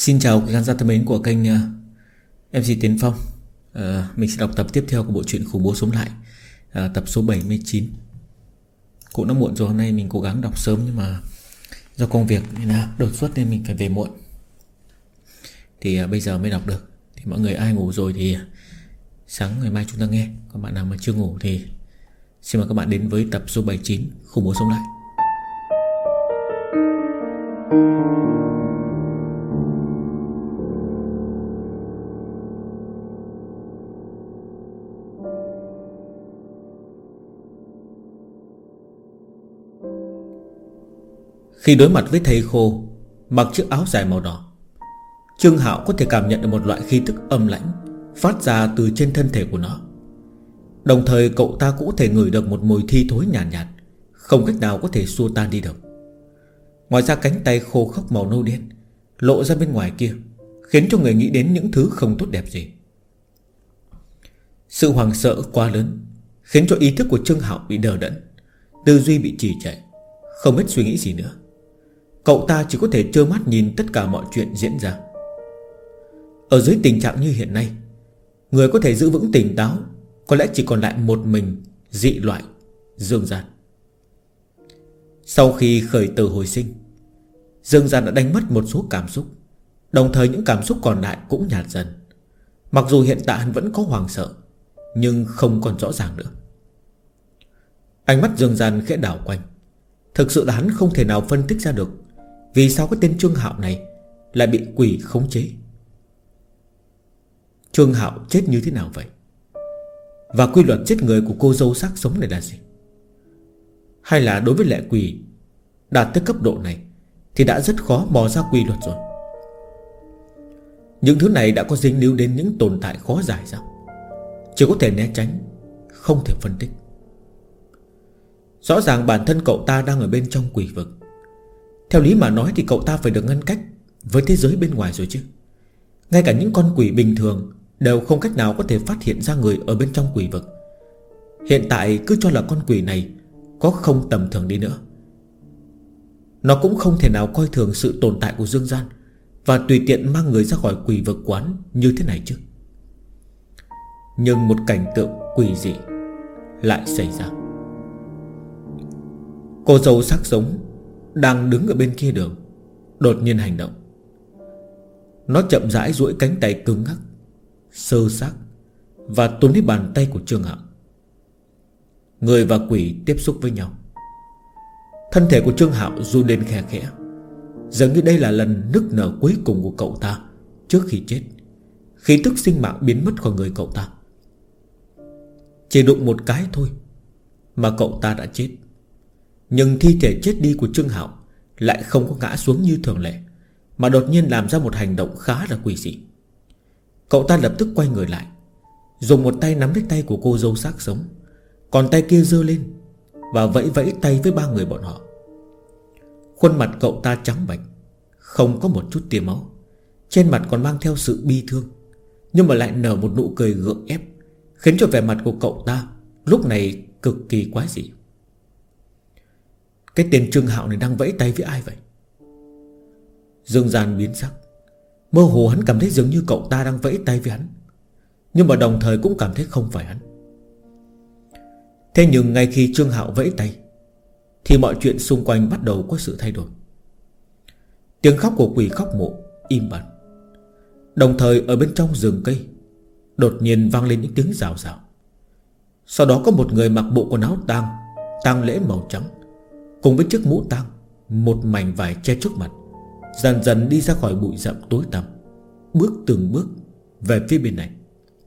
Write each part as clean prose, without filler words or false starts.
Xin chào quý khán giả thân mến của kênh MC Tiến Phong. Mình sẽ đọc tập tiếp theo của bộ truyện Khủng Bố Sống Lại, tập số 79. Cũng đã muộn rồi, hôm nay mình cố gắng đọc sớm nhưng mà do công việc nên là đột xuất nên mình phải về muộn. Thì bây giờ mới đọc được. Thì mọi người ai ngủ rồi thì sáng ngày mai chúng ta nghe. Còn bạn nào mà chưa ngủ thì xin mời các bạn đến với tập số 79 Khủng Bố Sống Lại. Khi đối mặt với thầy Khô mặc chiếc áo dài màu đỏ, Trương Hạo có thể cảm nhận được một loại khí tức âm lãnh phát ra từ trên thân thể của nó. Đồng thời cậu ta cũng có thể ngửi được một mùi thi thối nhàn nhạt, không cách nào có thể xua tan đi được. Ngoài ra cánh tay khô khốc màu nâu đen lộ ra bên ngoài kia, khiến cho người nghĩ đến những thứ không tốt đẹp gì. Sự hoảng sợ quá lớn khiến cho ý thức của Trương Hạo bị đờ đẫn, tư duy bị trì trệ, không biết suy nghĩ gì nữa. Cậu ta chỉ có thể trơ mắt nhìn tất cả mọi chuyện diễn ra. Ở dưới tình trạng như hiện nay, người có thể giữ vững tỉnh táo có lẽ chỉ còn lại một mình dị loại Dương Gian. Sau khi khởi tử hồi sinh, Dương Gian đã đánh mất một số cảm xúc, đồng thời những cảm xúc còn lại cũng nhạt dần. Mặc dù hiện tại hắn vẫn có hoảng sợ, nhưng không còn rõ ràng nữa. Ánh mắt Dương Gian khẽ đảo quanh. Thực sự là hắn không thể nào phân tích ra được vì sao cái tên Trương Hạo này lại bị quỷ khống chế. Trương Hạo chết như thế nào vậy? Và quy luật giết người của cô dâu xác sống này là gì? Hay là đối với lệ quỷ đạt tới cấp độ này thì đã rất khó mò ra quy luật rồi? Những thứ này đã có dính líu đến những tồn tại khó giải sao? Chỉ có thể né tránh, không thể phân tích. Rõ ràng bản thân cậu ta đang ở bên trong quỷ vực. Theo lý mà nói thì cậu ta phải được ngăn cách với thế giới bên ngoài rồi chứ. Ngay cả những con quỷ bình thường đều không cách nào có thể phát hiện ra người ở bên trong quỷ vực. Hiện tại cứ cho là con quỷ này có không tầm thường đi nữa, nó cũng không thể nào coi thường sự tồn tại của Dương Gian và tùy tiện mang người ra khỏi quỷ vực quán như thế này chứ. Nhưng một cảnh tượng quỷ dị lại xảy ra. Cô dâu xác sống đang đứng ở bên kia đường đột nhiên hành động. Nó chậm rãi duỗi cánh tay cứng ngắc, sơ xác và túm lấy bàn tay của Trương Hạo. Người và quỷ tiếp xúc với nhau. Thân thể của Trương Hạo run lên khẽ khẽ, dường như đây là lần nức nở cuối cùng của cậu ta trước khi chết. Khí tức sinh mạng biến mất khỏi người cậu ta. Chỉ đụng một cái thôi mà cậu ta đã chết. Nhưng thi thể chết đi của Trương Hạo lại không có ngã xuống như thường lệ, mà đột nhiên làm ra một hành động khá là quỷ dị. Cậu ta lập tức quay người lại, dùng một tay nắm lấy tay của cô dâu xác sống, còn tay kia giơ lên và vẫy vẫy tay với ba người bọn họ. Khuôn mặt cậu ta trắng bệch, không có một chút tia máu, trên mặt còn mang theo sự bi thương, nhưng mà lại nở một nụ cười gượng ép, khiến cho vẻ mặt của cậu ta lúc này cực kỳ quái dị. Cái tên Trương Hạo này đang vẫy tay với ai vậy? Dương Gian biến sắc. Mơ hồ hắn cảm thấy dường như cậu ta đang vẫy tay với hắn, nhưng mà đồng thời cũng cảm thấy không phải hắn. Thế nhưng ngay khi Trương Hạo vẫy tay thì mọi chuyện xung quanh bắt đầu có sự thay đổi. Tiếng khóc của quỷ khóc mộ im bặt. Đồng thời ở bên trong rừng cây đột nhiên vang lên những tiếng rào rào. Sau đó có một người mặc bộ quần áo tang lễ màu trắng, cùng với chiếc mũ tang, một mảnh vải che trước mặt, dần dần đi ra khỏi bụi rậm tối tăm, bước từng bước về phía bên này.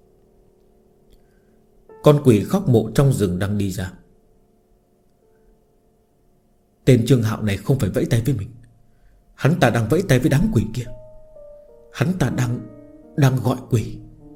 Con quỷ khóc mộ trong rừng đang đi ra. Tên Trương Hạo này không phải vẫy tay với mình, hắn ta đang vẫy tay với đám quỷ kia. Hắn ta đang gọi quỷ.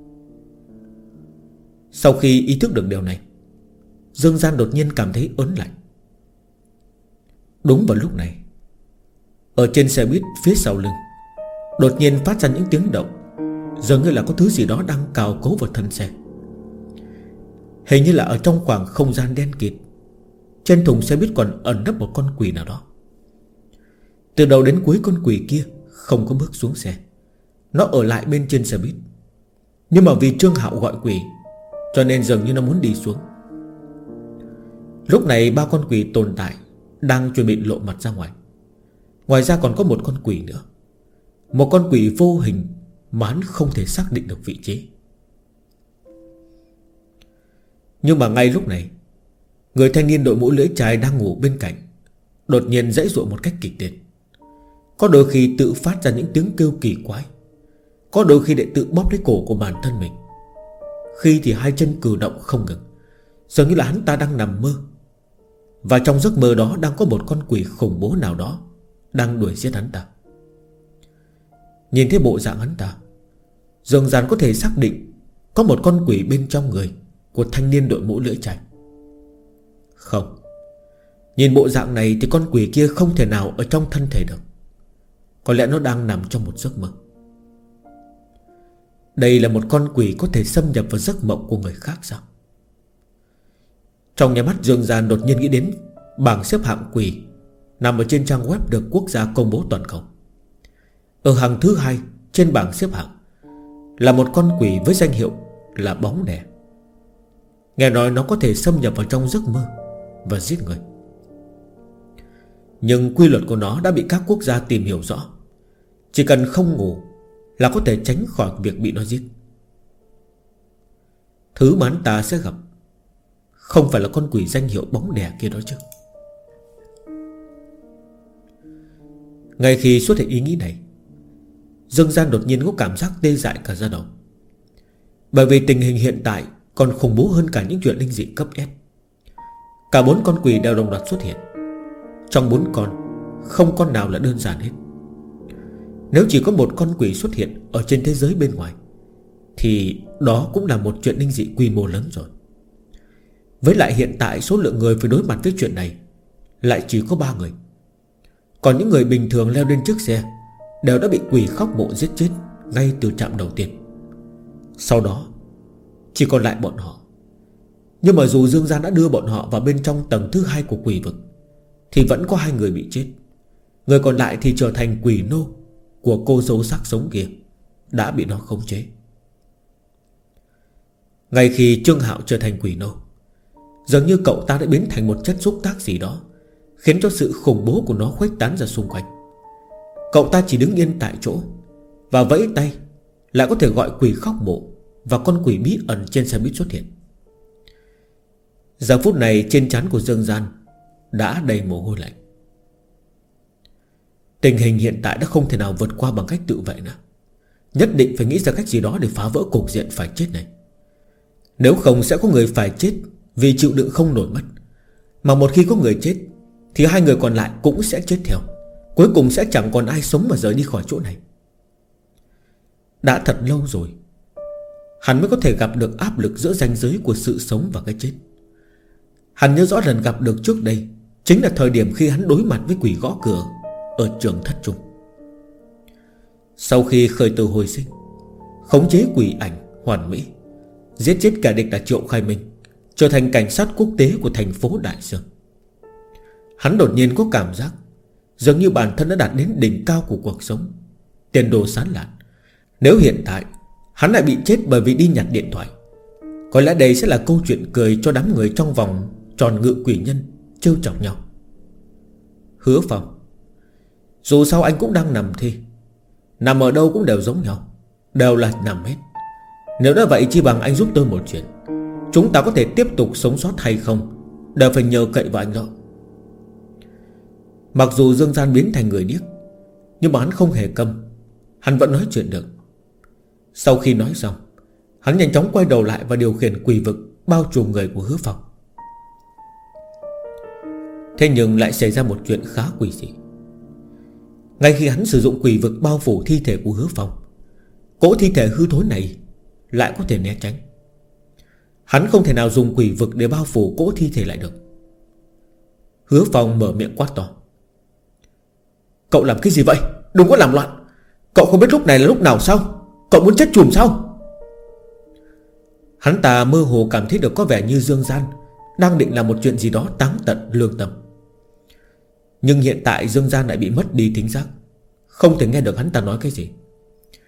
Sau khi ý thức được điều này, Dương Gian đột nhiên cảm thấy ớn lạnh. Đúng vào lúc này, ở trên xe buýt phía sau lưng đột nhiên phát ra những tiếng động, dường như là có thứ gì đó đang cào cấu vào thân xe. Hình như là ở trong khoảng không gian đen kịt, trên thùng xe buýt còn ẩn nấp một con quỷ nào đó. Từ đầu đến cuối con quỷ kia không có bước xuống xe, nó ở lại bên trên xe buýt. Nhưng mà vì Trương Hạo gọi quỷ, cho nên dường như nó muốn đi xuống. Lúc này ba con quỷ tồn tại đang chuẩn bị lộ mặt ra ngoài. Ngoài ra còn có một con quỷ nữa, một con quỷ vô hình mà hắn không thể xác định được vị trí. Nhưng mà ngay lúc này, người thanh niên đội mũ lưỡi chai đang ngủ bên cạnh đột nhiên giãy giụa một cách kịch liệt. Có đôi khi tự phát ra những tiếng kêu kỳ quái, có đôi khi lại tự bóp lấy cổ của bản thân mình. Khi thì hai chân cử động không ngừng, dường như là hắn ta đang nằm mơ. Và trong giấc mơ đó đang có một con quỷ khủng bố nào đó đang đuổi giết hắn ta. Nhìn thấy bộ dạng hắn ta, dường dàn có thể xác định có một con quỷ bên trong người của thanh niên đội mũ lưỡi chai. Không, nhìn bộ dạng này thì con quỷ kia không thể nào ở trong thân thể được. Có lẽ nó đang nằm trong một giấc mơ. Đây là một con quỷ có thể xâm nhập vào giấc mộng của người khác sao? Trong nhà mắt Dương Gian đột nhiên nghĩ đến bảng xếp hạng quỷ nằm ở trên trang web được quốc gia công bố toàn cầu. Ở hàng thứ 2 trên bảng xếp hạng là một con quỷ với danh hiệu là bóng đè. Nghe nói nó có thể xâm nhập vào trong giấc mơ và giết người. Nhưng quy luật của nó đã bị các quốc gia tìm hiểu rõ. Chỉ cần không ngủ là có thể tránh khỏi việc bị nó giết. Thứ mà hắn ta sẽ gặp không phải là con quỷ danh hiệu bóng đè kia đó chứ. Ngay khi xuất hiện ý nghĩ này, Dương Gian đột nhiên có cảm giác tê dại cả da đầu. Bởi vì tình hình hiện tại còn khủng bố hơn cả những chuyện linh dị cấp S. Cả 4 con quỷ đều đồng loạt xuất hiện. Trong 4 con, không con nào là đơn giản hết. Nếu chỉ có một con quỷ xuất hiện ở trên thế giới bên ngoài, thì đó cũng là một chuyện linh dị quy mô lớn rồi. Với lại hiện tại số lượng người phải đối mặt với chuyện này lại chỉ có 3 người. Còn những người bình thường leo lên chiếc xe đều đã bị quỷ khóc mộ giết chết ngay từ trạm đầu tiên. Sau đó chỉ còn lại bọn họ. Nhưng mà dù Dương Gian đã đưa bọn họ vào bên trong tầng thứ 2 của quỷ vực, thì vẫn có 2 người bị chết. Người còn lại thì trở thành quỷ nô của cô dâu xác sống kia, đã bị nó khống chế. Ngay khi Trương Hạo trở thành quỷ nô, dường như cậu ta đã biến thành một chất xúc tác gì đó, khiến cho sự khủng bố của nó khuếch tán ra xung quanh. Cậu ta chỉ đứng yên tại chỗ và vẫy tay lại có thể gọi quỷ khóc mộ và con quỷ bí ẩn trên xe buýt xuất hiện. Giờ phút này trên trán của Dương Gian đã đầy mồ hôi lạnh. Tình hình hiện tại đã không thể nào vượt qua bằng cách tự vệ nữa. Nhất định phải nghĩ ra cách gì đó để phá vỡ cục diện phải chết này. Nếu không sẽ có người phải chết vì chịu đựng không nổi mất. Mà một khi có người chết thì 2 người còn lại cũng sẽ chết theo. Cuối cùng sẽ chẳng còn ai sống mà rời đi khỏi chỗ này. Đã thật lâu rồi hắn mới có thể gặp được áp lực giữa ranh giới của sự sống và cái chết. Hắn nhớ rõ lần gặp được trước đây chính là thời điểm khi hắn đối mặt với quỷ gõ cửa ở trường thất trung. Sau khi khởi tử hồi sinh, khống chế quỷ ảnh hoàn mỹ, giết chết kẻ địch là Triệu Khai Minh, trở thành cảnh sát quốc tế của thành phố Đại Dương. Hắn đột nhiên có cảm giác dường như bản thân đã đạt đến đỉnh cao của cuộc sống, tiền đồ sáng lạn. Nếu hiện tại hắn lại bị chết bởi vì đi nhặt điện thoại, có lẽ đây sẽ là câu chuyện cười cho đám người trong vòng tròn ngự quỷ nhân trêu chọc nhau. Hứa Phong, dù sao anh cũng đang nằm thi, nằm ở đâu cũng đều giống nhau, đều là nằm hết. Nếu đã vậy chi bằng anh giúp tôi một chuyện, chúng ta có thể tiếp tục sống sót hay không đều phải nhờ cậy vào anh đó. Mặc dù Dương Gian biến thành người điếc, nhưng mà hắn không hề câm, hắn vẫn nói chuyện được. Sau khi nói xong, hắn nhanh chóng quay đầu lại và điều khiển quỷ vực bao trùm người của Hứa Phong. Thế nhưng lại xảy ra một chuyện khá quỷ dị. Ngay khi hắn sử dụng quỷ vực bao phủ thi thể của Hứa Phong, cỗ thi thể hư thối này lại có thể né tránh. Hắn không thể nào dùng quỷ vực để bao phủ cỗ thi thể lại được. Hứa Phong mở miệng quát to: Cậu làm cái gì vậy? Đừng có làm loạn. Cậu không biết lúc này là lúc nào sao? Cậu muốn chết chùm sao? Hắn ta mơ hồ cảm thấy được có vẻ như Dương Gian đang định làm một chuyện gì đó táng tận lương tâm. Nhưng hiện tại Dương Gian lại bị mất đi thính giác, không thể nghe được hắn ta nói cái gì.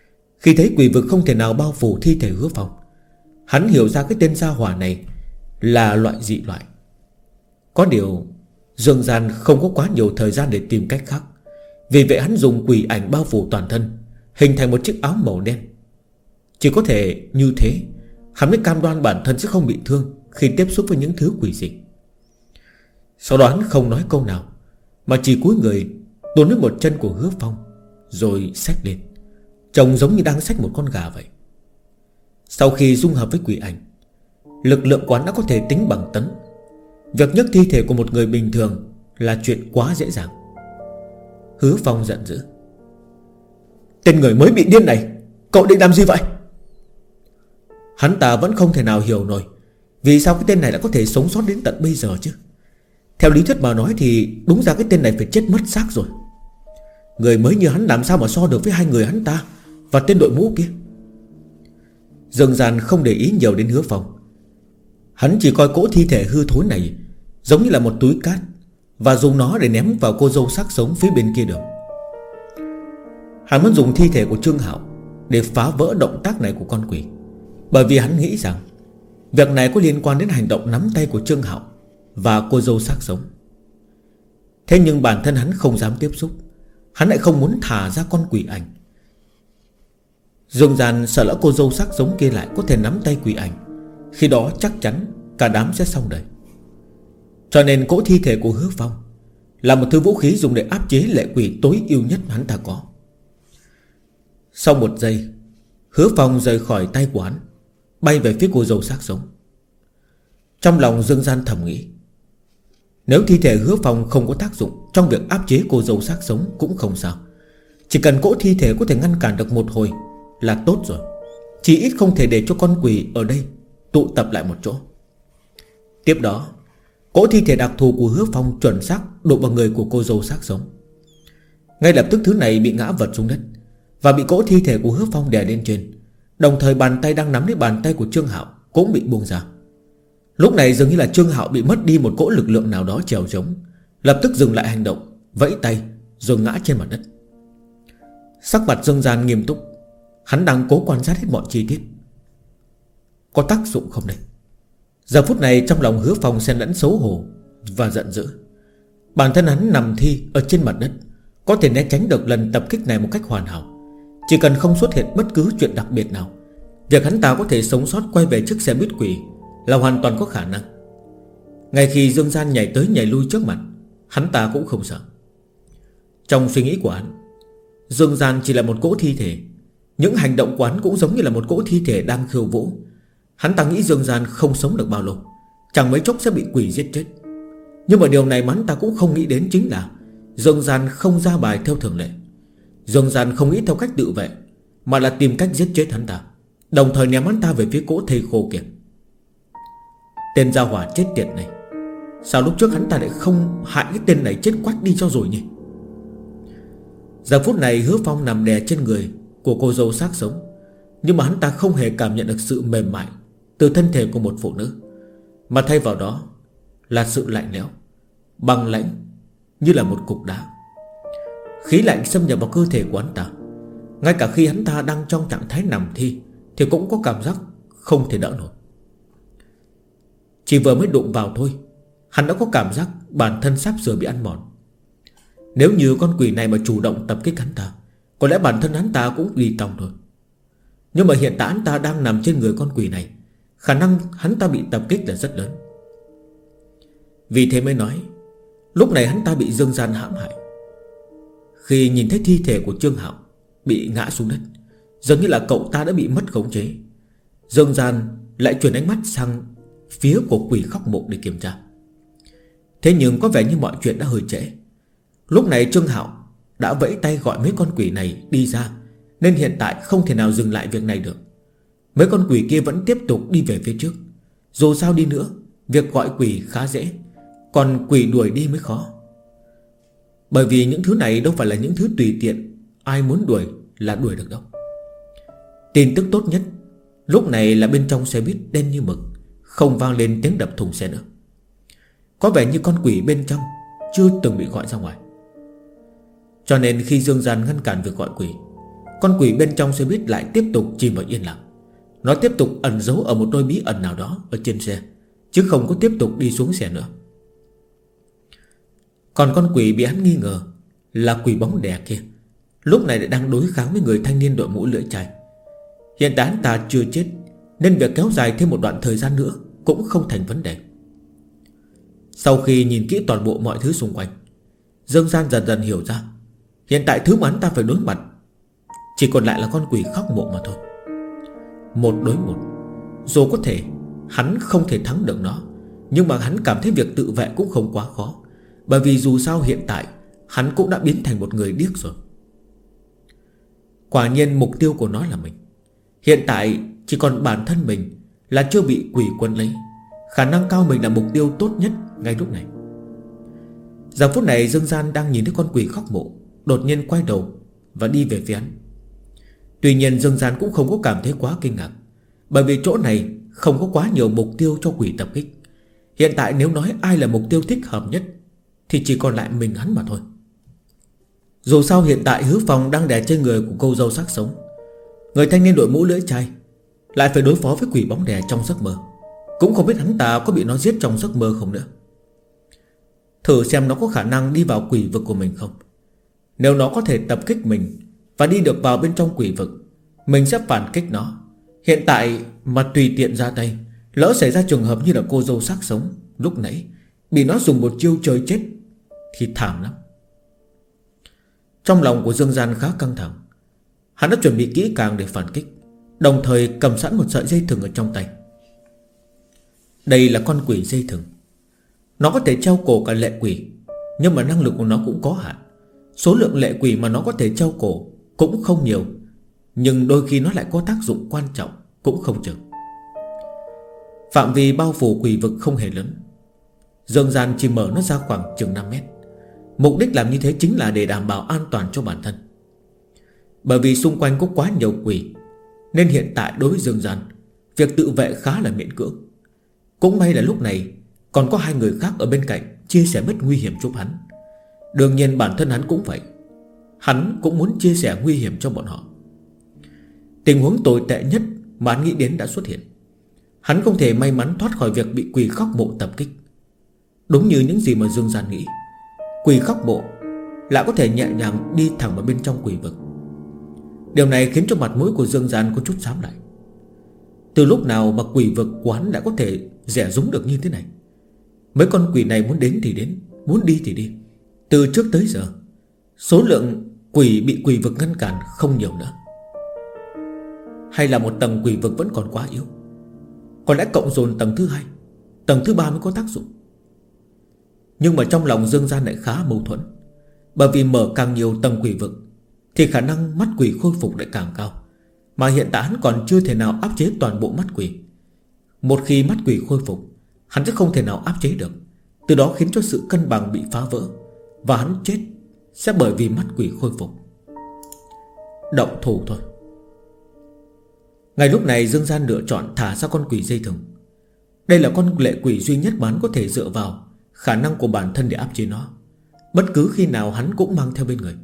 Khi thấy quỷ vực không thể nào bao phủ thi thể Hứa Phong, hắn hiểu ra cái tên gia hỏa này là loại dị loại. Có điều Dương Gian không có quá nhiều thời gian để tìm cách khác. Vì vậy hắn dùng quỷ ảnh bao phủ toàn thân, hình thành một chiếc áo màu đen. Chỉ có thể như thế hắn mới cam đoan bản thân sẽ không bị thương khi tiếp xúc với những thứ quỷ dị. Sau đó hắn không nói câu nào, mà chỉ cúi người tuôn lên một chân của Hứa Phong, rồi xách lên, trông giống như đang xách một con gà vậy. Sau khi dung hợp với quỷ ảnh, lực lượng quán đã có thể tính bằng tấn. Việc nhấc thi thể của một người bình thường là chuyện quá dễ dàng. Hứa Phong giận dữ: tên người mới bị điên này, cậu định làm gì vậy? Hắn ta vẫn không thể nào hiểu nổi vì sao cái tên này đã có thể sống sót đến tận bây giờ chứ. Theo lý thuyết mà nói thì đúng ra cái tên này phải chết mất xác rồi. Người mới như hắn làm sao mà so được với hai người hắn ta và tên đội mũ kia. Dương Gian không để ý nhiều đến Hứa Phong. Hắn chỉ coi cỗ thi thể hư thối này giống như là một túi cát, và dùng nó để ném vào cô dâu xác sống phía bên kia đường. Hắn muốn dùng thi thể của Trương Hạo để phá vỡ động tác này của con quỷ, bởi vì hắn nghĩ rằng việc này có liên quan đến hành động nắm tay của Trương Hạo và cô dâu xác sống. Thế nhưng bản thân hắn không dám tiếp xúc. Hắn lại không muốn thả ra con quỷ ảnh. Dương Gian sợ lỡ cô dâu xác sống kia lại có thể nắm tay quỷ ảnh, khi đó chắc chắn cả đám sẽ xong đời. Cho nên cỗ thi thể của Hứa Phong là một thứ vũ khí dùng để áp chế lệ quỷ tối ưu nhất hắn ta có. Sau một giây, Hứa Phong rời khỏi tay của hắn, bay về phía cô dâu xác sống. Trong lòng Dương Gian thầm nghĩ, nếu thi thể Hứa Phong không có tác dụng trong việc áp chế cô dâu xác sống cũng không sao. Chỉ cần cỗ thi thể có thể ngăn cản được một hồi là tốt rồi. Chỉ ít không thể để cho con quỷ ở đây tụ tập lại một chỗ. Tiếp đó, cỗ thi thể đặc thù của Hứa Phong chuẩn xác đụng vào người của cô dâu xác sống. Ngay lập tức thứ này bị ngã vật xuống đất, và bị cỗ thi thể của Hứa Phong đè lên trên. Đồng thời bàn tay đang nắm lấy bàn tay của Trương Hạo cũng bị buông ra. Lúc này dường như là Trương Hạo bị mất đi một cỗ lực lượng nào đó trèo trống, lập tức dừng lại hành động, vẫy tay rồi ngã trên mặt đất. Sắc mặt Dương Gian nghiêm túc. Hắn đang cố quan sát hết mọi chi tiết. Có tác dụng không đây? Giờ phút này trong lòng Hứa Phong xen lẫn xấu hổ và giận dữ. Bản thân hắn nằm thi ở trên mặt đất, có thể né tránh được lần tập kích này một cách hoàn hảo. Chỉ cần không xuất hiện bất cứ chuyện đặc biệt nào, việc hắn ta có thể sống sót quay về chiếc xe buýt quỷ là hoàn toàn có khả năng. Ngay khi Dương Gian nhảy tới nhảy lui trước mặt, hắn ta cũng không sợ. Trong suy nghĩ của hắn, Dương Gian chỉ là một cỗ thi thể. Những hành động của hắn cũng giống như là một cỗ thi thể đang khiêu vũ. Hắn ta nghĩ Dương Gian không sống được bao lâu, chẳng mấy chốc sẽ bị quỷ giết chết. Nhưng mà điều này mà hắn ta cũng không nghĩ đến chính là Dương Gian không ra bài theo thường lệ. Dương Gian không nghĩ theo cách tự vệ, mà là tìm cách giết chết hắn ta, đồng thời ném hắn ta về phía cỗ thây khô kia. Tên gia hỏa chết tiệt này, sao lúc trước hắn ta lại không hại cái tên này chết quách đi cho rồi nhỉ? Giờ phút này Hứa Phong nằm đè trên người của cô dâu xác sống, nhưng mà hắn ta không hề cảm nhận được sự mềm mại từ thân thể của một phụ nữ, mà thay vào đó là sự lạnh lẽo, băng lãnh như là một cục đá. Khí lạnh xâm nhập vào cơ thể của hắn ta. Ngay cả khi hắn ta đang trong trạng thái nằm thi thì cũng có cảm giác không thể đỡ nổi. Chỉ vừa mới đụng vào thôi, hắn đã có cảm giác bản thân sắp sửa bị ăn mòn. Nếu như con quỷ này mà chủ động tập kích hắn ta, có lẽ bản thân hắn ta cũng đi tòng thôi. Nhưng mà hiện tại hắn ta đang nằm trên người con quỷ này, khả năng hắn ta bị tập kích là rất lớn. Vì thế mới nói lúc này hắn ta bị Dương Gian hãm hại. Khi nhìn thấy thi thể của Trương Hạo bị ngã xuống đất, dường như là cậu ta đã bị mất khống chế. Dương Gian lại chuyển ánh mắt sang phía của quỷ khóc mộ để kiểm tra. Thế nhưng có vẻ như mọi chuyện đã hơi trễ. Lúc này Trương Hạo đã vẫy tay gọi mấy con quỷ này đi ra, nên hiện tại không thể nào dừng lại việc này được. Mấy con quỷ kia vẫn tiếp tục đi về phía trước. Dù sao đi nữa, việc gọi quỷ khá dễ, còn quỷ đuổi đi mới khó. Bởi vì những thứ này đâu phải là những thứ tùy tiện ai muốn đuổi là đuổi được đâu. Tin tức tốt nhất lúc này là bên trong xe buýt đen như mực, không vang lên tiếng đập thùng xe nữa. Có vẻ như con quỷ bên trong chưa từng bị gọi ra ngoài. Cho nên khi Dương Gian ngăn cản việc gọi quỷ, con quỷ bên trong xe buýt lại tiếp tục chìm vào yên lặng. Nó tiếp tục ẩn giấu ở một nơi bí ẩn nào đó ở trên xe, chứ không có tiếp tục đi xuống xe nữa. Còn con quỷ bị hắn nghi ngờ là quỷ bóng đè kia, lúc này lại đang đối kháng với người thanh niên đội mũ lưỡi chai. Hiện tại hắn ta chưa chết, nên việc kéo dài thêm một đoạn thời gian nữa cũng không thành vấn đề. Sau khi nhìn kỹ toàn bộ mọi thứ xung quanh, Dương Gian dần dần hiểu ra, hiện tại thứ mà hắn ta phải đối mặt chỉ còn lại là con quỷ khóc mộ mà thôi. Một đối một, dù có thể hắn không thể thắng được nó, nhưng mà hắn cảm thấy việc tự vệ cũng không quá khó. Bởi vì dù sao hiện tại hắn cũng đã biến thành một người điếc rồi. Quả nhiên mục tiêu của nó là mình. Hiện tại chỉ còn bản thân mình là chưa bị quỷ quân lấy. Khả năng cao mình là mục tiêu tốt nhất ngay lúc này. Giờ phút này Dương Gian đang nhìn thấy con quỷ khóc mộ, đột nhiên quay đầu và đi về phía hắn. Tuy nhiên Dương Gian cũng không có cảm thấy quá kinh ngạc, bởi vì chỗ này không có quá nhiều mục tiêu cho quỷ tập kích. Hiện tại nếu nói ai là mục tiêu thích hợp nhất thì chỉ còn lại mình hắn mà thôi. Dù sao hiện tại Hứa Phong đang đè trên người của cô dâu xác sống. Người thanh niên đội mũ lưỡi chai lại phải đối phó với quỷ bóng đè trong giấc mơ. Cũng không biết hắn ta có bị nó giết trong giấc mơ không nữa. Thử xem nó có khả năng đi vào quỷ vực của mình không. Nếu nó có thể tập kích mình và đi được vào bên trong quỷ vực, mình sẽ phản kích nó. Hiện tại mà tùy tiện ra tay, lỡ xảy ra trường hợp như là cô dâu xác sống lúc nãy bị nó dùng một chiêu chơi chết thì thảm lắm. Trong lòng của Dương Gian khá căng thẳng. Hắn đã chuẩn bị kỹ càng để phản kích, đồng thời cầm sẵn một sợi dây thừng ở trong tay. Đây là con quỷ dây thừng. Nó có thể treo cổ cả lệ quỷ, nhưng mà năng lực của nó cũng có hạn. Số lượng lệ quỷ mà nó có thể treo cổ cũng không nhiều, nhưng đôi khi nó lại có tác dụng quan trọng cũng không chừng. Phạm vi bao phủ quỷ vực không hề lớn. Dương Gian chỉ mở nó ra khoảng chừng 5 mét. Mục đích làm như thế chính là để đảm bảo an toàn cho bản thân. Bởi vì xung quanh có quá nhiều quỷ, nên hiện tại đối với Dương Gian, việc tự vệ khá là miễn cưỡng. Cũng may là lúc này còn có hai người khác ở bên cạnh chia sẻ mất nguy hiểm giúp hắn. Đương nhiên bản thân hắn cũng vậy. Hắn cũng muốn chia sẻ nguy hiểm cho bọn họ. Tình huống tồi tệ nhất mà hắn nghĩ đến đã xuất hiện. Hắn không thể may mắn thoát khỏi việc bị quỷ khóc mộ tập kích. Đúng như những gì mà Dương Gian nghĩ, quỷ khóc mộ lại có thể nhẹ nhàng đi thẳng vào bên trong quỷ vực. Điều này khiến cho mặt mũi của Dương Gian có chút xám lại. Từ lúc nào mà quỷ vực của hắn đã có thể rẻ rúng được như thế này? Mấy con quỷ này muốn đến thì đến, muốn đi thì đi. Từ trước tới giờ, số lượng quỷ bị quỷ vực ngăn cản không nhiều nữa. Hay là một tầng quỷ vực vẫn còn quá yếu? Có lẽ cộng dồn tầng thứ 2, tầng thứ 3 mới có tác dụng. Nhưng mà trong lòng Dương Gian lại khá mâu thuẫn. Bởi vì mở càng nhiều tầng quỷ vực thì khả năng mắt quỷ khôi phục lại càng cao. Mà hiện tại hắn còn chưa thể nào áp chế toàn bộ mắt quỷ. Một khi mắt quỷ khôi phục, hắn sẽ không thể nào áp chế được. Từ đó khiến cho sự cân bằng bị phá vỡ, và hắn chết sẽ bởi vì mắt quỷ khôi phục. Động thủ thôi. Ngay lúc này Dương Gian lựa chọn thả ra con quỷ dây thừng. Đây là con lệ quỷ duy nhất mà hắn có thể dựa vào khả năng của bản thân để áp chế nó. Bất cứ khi nào hắn cũng mang theo bên người.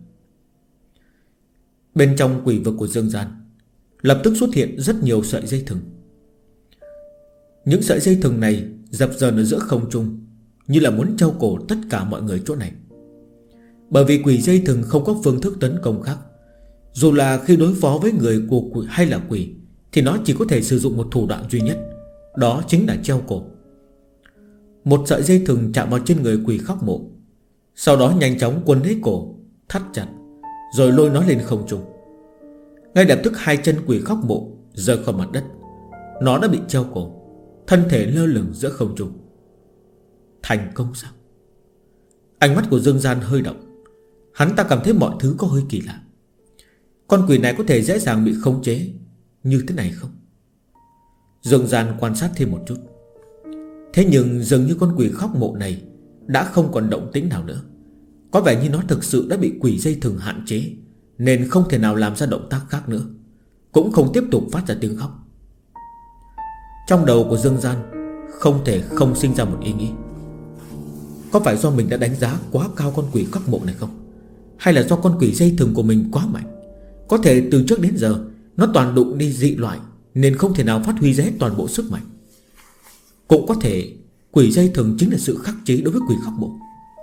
Bên trong quỷ vực của Dương Gian lập tức xuất hiện rất nhiều sợi dây thừng. Những sợi dây thừng này dập dờn ở giữa không trung, như là muốn treo cổ tất cả mọi người chỗ này. Bởi vì quỷ dây thừng không có phương thức tấn công khác. Dù là khi đối phó với người của quỷ hay là quỷ, thì nó chỉ có thể sử dụng một thủ đoạn duy nhất, đó chính là treo cổ. Một sợi dây thừng chạm vào trên người quỷ khóc mộ, sau đó nhanh chóng quấn lấy cổ, thắt chặt, rồi lôi nó lên không trung. Ngay lập tức hai chân quỷ khóc mộ rơi khỏi mặt đất. Nó đã bị treo cổ, thân thể lơ lửng giữa không trung. Thành công sao? Ánh mắt của Dương Gian hơi động. Hắn ta cảm thấy mọi thứ có hơi kỳ lạ. Con quỷ này có thể dễ dàng bị khống chế như thế này không? Dương Gian quan sát thêm một chút. Thế nhưng dường như con quỷ khóc mộ này đã không còn động tĩnh nào nữa. Có vẻ như nó thực sự đã bị quỷ dây thừng hạn chế, nên không thể nào làm ra động tác khác nữa, cũng không tiếp tục phát ra tiếng khóc. Trong đầu của Dương Gian không thể không sinh ra một ý nghĩ. Có phải do mình đã đánh giá quá cao con quỷ khóc mộ này không? Hay là do con quỷ dây thừng của mình quá mạnh? Có thể từ trước đến giờ nó toàn đụng đi dị loại, nên không thể nào phát huy ra hết toàn bộ sức mạnh. Cũng có thể quỷ dây thừng chính là sự khắc chế đối với quỷ khóc mộ.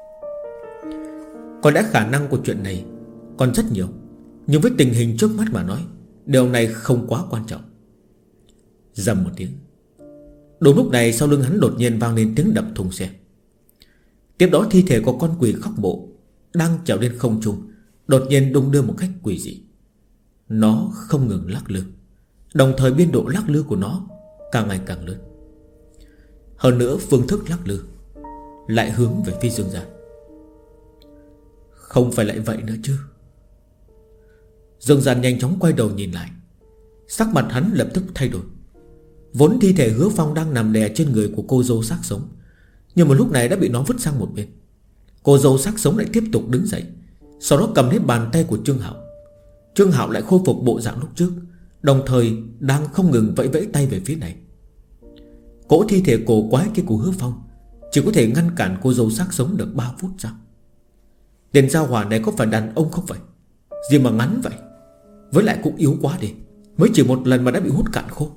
Có lẽ khả năng của chuyện này còn rất nhiều, nhưng với tình hình trước mắt mà nói, điều này không quá quan trọng. Rầm một tiếng. Đúng lúc này sau lưng hắn đột nhiên vang lên tiếng đập thùng xe. Tiếp đó thi thể của con quỷ khóc mộ đang trèo lên không trung đột nhiên đung đưa một cách quỷ dị. Nó không ngừng lắc lư, đồng thời biên độ lắc lư của nó càng ngày càng lớn. Hơn nữa phương thức lắc lư lại hướng về phía Dương Gian. Không phải lại vậy nữa chứ? Dương Gian nhanh chóng quay đầu nhìn lại. Sắc mặt hắn lập tức thay đổi. Vốn thi thể Hứa Phong đang nằm đè trên người của cô dâu xác sống, nhưng mà lúc này đã bị nó vứt sang một bên. Cô dâu xác sống lại tiếp tục đứng dậy, sau đó cầm lấy bàn tay của Trương Hạo. Trương Hạo lại khôi phục bộ dạng lúc trước, đồng thời đang không ngừng vẫy vẫy tay về phía này. Cỗ thi thể cổ quái kia của Hứa Phong chỉ có thể ngăn cản cô dâu xác sống được 3 phút sao? Tên giao hỏa này có phải đàn ông không vậy? Gì mà ngắn vậy? Với lại cũng yếu quá đi, mới chỉ một lần mà đã bị hút cạn khô.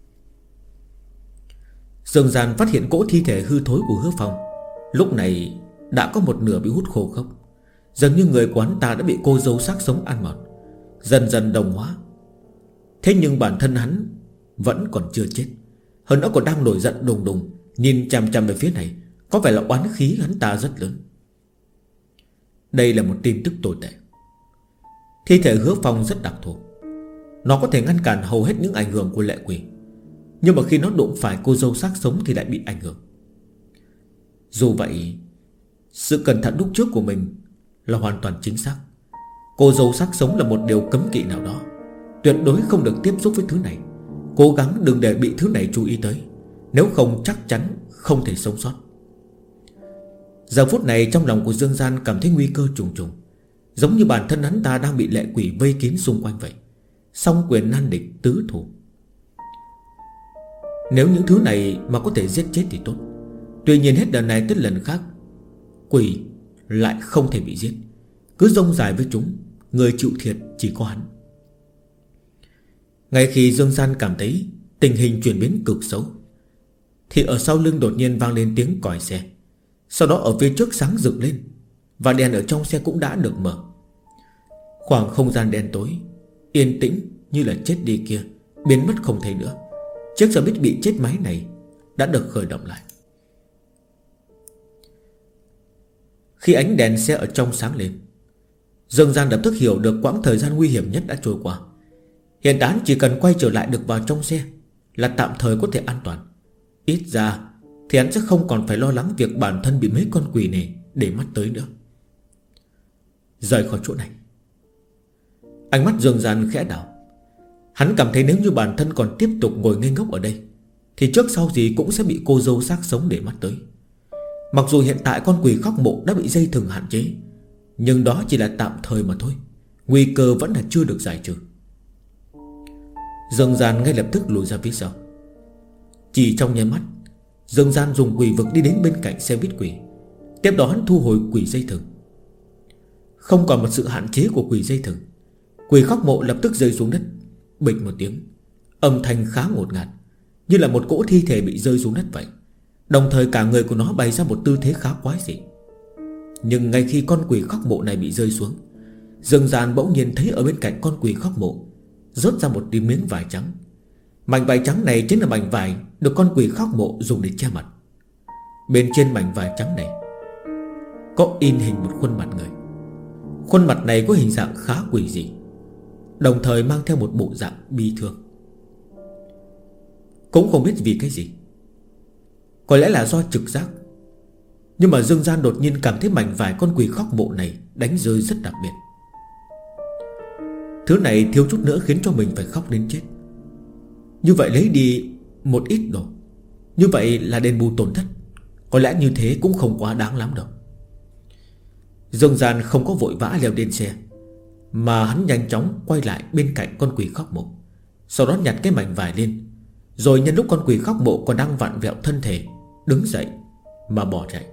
Dương Gian phát hiện cỗ thi thể hư thối của Hứa Phong lúc này đã có một nửa bị hút khô khốc. Dường như người của hắn ta đã bị cô dâu xác sống ăn mòn, dần dần đồng hóa. Thế nhưng bản thân hắn vẫn còn chưa chết, hơn nữa còn đang nổi giận đùng đùng, nhìn chằm chằm về phía này, có vẻ là oán khí hắn ta rất lớn. Đây là một tin tức tồi tệ. Thi thể Hứa Phong rất đặc thù, nó có thể ngăn cản hầu hết những ảnh hưởng của lệ quỷ, nhưng mà khi nó đụng phải cô dâu xác sống thì lại bị ảnh hưởng. Dù vậy, sự cẩn thận lúc trước của mình là hoàn toàn chính xác. Cô dâu xác sống là một điều cấm kỵ nào đó, tuyệt đối không được tiếp xúc với thứ này. Cố gắng đừng để bị thứ này chú ý tới, nếu không chắc chắn không thể sống sót. Giờ phút này trong lòng của Dương Gian cảm thấy nguy cơ trùng trùng, giống như bản thân hắn ta đang bị lệ quỷ vây kín xung quanh vậy. Song quyền nan địch tứ thủ. Nếu những thứ này mà có thể giết chết thì tốt. Tuy nhiên hết lần này tới lần khác, quỷ lại không thể bị giết. Cứ rông dài với chúng, người chịu thiệt chỉ có hắn. Ngay khi Dương Gian cảm thấy tình hình chuyển biến cực xấu, thì ở sau lưng đột nhiên vang lên tiếng còi xe. Sau đó ở phía trước sáng rực lên, và đèn ở trong xe cũng đã được mở. Khoảng không gian đen tối, yên tĩnh như là chết đi kia biến mất không thấy nữa. Chiếc xe buýt bị chết máy này đã được khởi động lại. Khi ánh đèn xe ở trong sáng lên, Dương Gian lập tức hiểu được quãng thời gian nguy hiểm nhất đã trôi qua. Hiện tại chỉ cần quay trở lại được vào trong xe là tạm thời có thể an toàn. Ít ra thì hắn sẽ không còn phải lo lắng việc bản thân bị mấy con quỷ này để mắt tới nữa. Rời khỏi chỗ này. Ánh mắt Dương Gian khẽ đảo. Hắn cảm thấy nếu như bản thân còn tiếp tục ngồi ngây ngốc ở đây thì trước sau gì cũng sẽ bị cô dâu xác sống để mắt tới. Mặc dù hiện tại con quỷ khóc mộ đã bị dây thừng hạn chế, nhưng đó chỉ là tạm thời mà thôi. Nguy cơ vẫn là chưa được giải trừ. Dương Gian ngay lập tức lùi ra phía sau. Chỉ trong nháy mắt, Dương Gian dùng quỷ vực đi đến bên cạnh xe buýt quỷ. Tiếp đó hắn thu hồi quỷ dây thừng. Không còn một sự hạn chế của quỷ dây thừng, quỷ khóc mộ lập tức rơi xuống đất. Bịch một tiếng, âm thanh khá ngột ngạt, như là một cỗ thi thể bị rơi xuống đất vậy. Đồng thời cả người của nó bày ra một tư thế khá quái dị. Nhưng ngay khi con quỷ khóc mộ này bị rơi xuống, Dương Gian bỗng nhiên thấy ở bên cạnh con quỷ khóc mộ rớt ra một miếng vải trắng. Mảnh vải trắng này chính là mảnh vải được con quỷ khóc mộ dùng để che mặt. Bên trên mảnh vải trắng này có in hình một khuôn mặt người. Khuôn mặt này có hình dạng khá quỷ dị, đồng thời mang theo một bộ dạng bi thương. Cũng không biết vì cái gì, có lẽ là do trực giác, nhưng mà Dương Gian đột nhiên cảm thấy mảnh vải con quỷ khóc mộ này đánh rơi rất đặc biệt. Thứ này thiếu chút nữa khiến cho mình phải khóc đến chết. Như vậy lấy đi một ít đồ, như vậy là đền bù tổn thất. Có lẽ như thế cũng không quá đáng lắm đâu. Dương Gian không có vội vã leo lên xe, mà hắn nhanh chóng quay lại bên cạnh con quỷ khóc mộ. Sau đó nhặt cái mảnh vải lên, rồi nhân lúc con quỷ khóc mộ còn đang vặn vẹo thân thể, đứng dậy mà bỏ chạy.